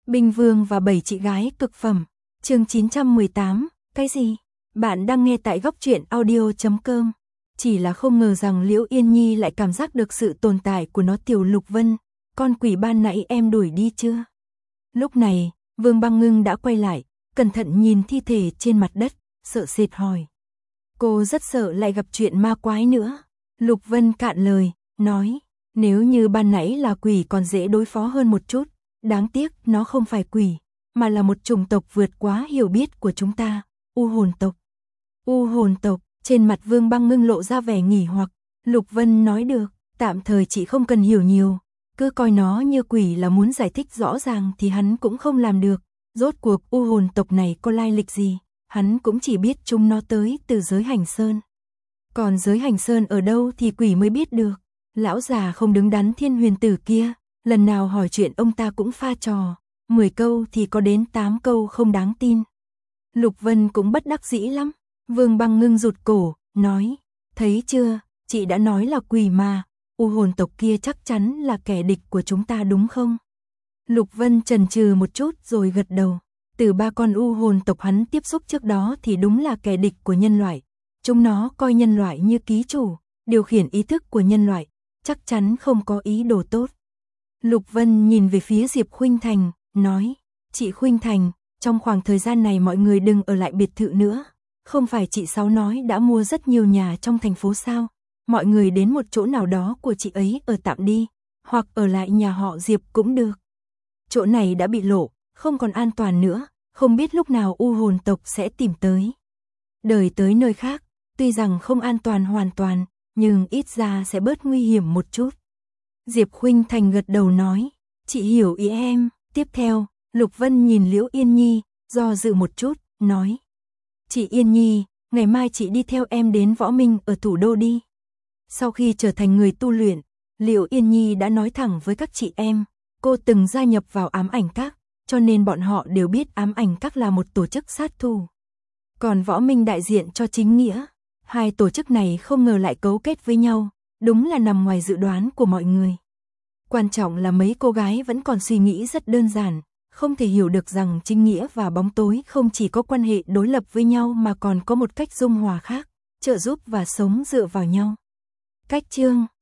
Binh Vương và 7 chị gái cực phẩm. Chương 918, cái gì? Bạn đang nghe tại góc truyện audio.com. Chỉ là không ngờ rằng Liễu Yên Nhi lại cảm giác được sự tồn tại của nó. Tiểu Lục Vân, con quỷ ban nãy em đuổi đi chưa? Lúc này, Vương Băng Ngưng đã quay lại, cẩn thận nhìn thi thể trên mặt đất, sợ sệt hỏi. Cô rất sợ lại gặp chuyện ma quái nữa. Lục Vân cạn lời, nói, nếu như ban nãy là quỷ còn dễ đối phó hơn một chút, đáng tiếc nó không phải quỷ, mà là một chủng tộc vượt quá hiểu biết của chúng ta, U hồn tộc. U hồn tộc, trên mặt Vương Băng Ngưng lộ ra vẻ nghỉ hoặc. Lục Vân nói được, tạm thời chị không cần hiểu nhiều, cứ coi nó như quỷ là muốn giải thích rõ ràng thì hắn cũng không làm được. Rốt cuộc U hồn tộc này có lai lịch gì, hắn cũng chỉ biết chúng nó tới từ giới Hành Sơn. Còn giới Hành Sơn ở đâu thì quỷ mới biết được. Lão già không đứng đắn Thiên Huyền Tử kia, lần nào hỏi chuyện ông ta cũng pha trò, 10 câu thì có đến 8 câu không đáng tin. Lục Vân cũng bất đắc dĩ lắm. Vương Băng Ngưng rụt cổ, nói, thấy chưa, chị đã nói là quỷ mà, U hồn tộc kia chắc chắn là kẻ địch của chúng ta đúng không? Lục Vân chần chừ một chút rồi gật đầu. Từ 3 con U hồn tộc hắn tiếp xúc trước đó thì đúng là kẻ địch của nhân loại. Chúng nó coi nhân loại như ký chủ, điều khiển ý thức của nhân loại, chắc chắn không có ý đồ tốt. Lục Vân nhìn về phía Diệp Khuynh Thành, nói, chị Khuynh Thành, trong khoảng thời gian này mọi người đừng ở lại biệt thự nữa. Không phải chị Sáu nói đã mua rất nhiều nhà trong thành phố sao? Mọi người đến một chỗ nào đó của chị ấy ở tạm đi, hoặc ở lại nhà họ Diệp cũng được. Chỗ này đã bị lộ, không còn an toàn nữa, không biết lúc nào U hồn tộc sẽ tìm tới. Đời tới nơi khác, tuy rằng không an toàn hoàn toàn, nhưng ít ra sẽ bớt nguy hiểm một chút. Diệp Khuynh Thành gật đầu nói, chị hiểu ý em. Tiếp theo, Lục Vân nhìn Liễu Yên Nhi, do dự một chút, nói, chị Yên Nhi, ngày mai chị đi theo em đến Võ Minh ở thủ đô đi. Sau khi trở thành người tu luyện, Liễu Yên Nhi đã nói thẳng với các chị em, cô từng gia nhập vào ám ảnh các, cho nên bọn họ đều biết ám ảnh các là một tổ chức sát thủ. Còn Võ Minh đại diện cho chính nghĩa, hai tổ chức này không ngờ lại cấu kết với nhau, đúng là nằm ngoài dự đoán của mọi người. Quan trọng là mấy cô gái vẫn còn suy nghĩ rất đơn giản, không thể hiểu được rằng chính nghĩa và bóng tối không chỉ có quan hệ đối lập với nhau mà còn có một cách dung hòa khác, trợ giúp và sống dựa vào nhau. Cách chương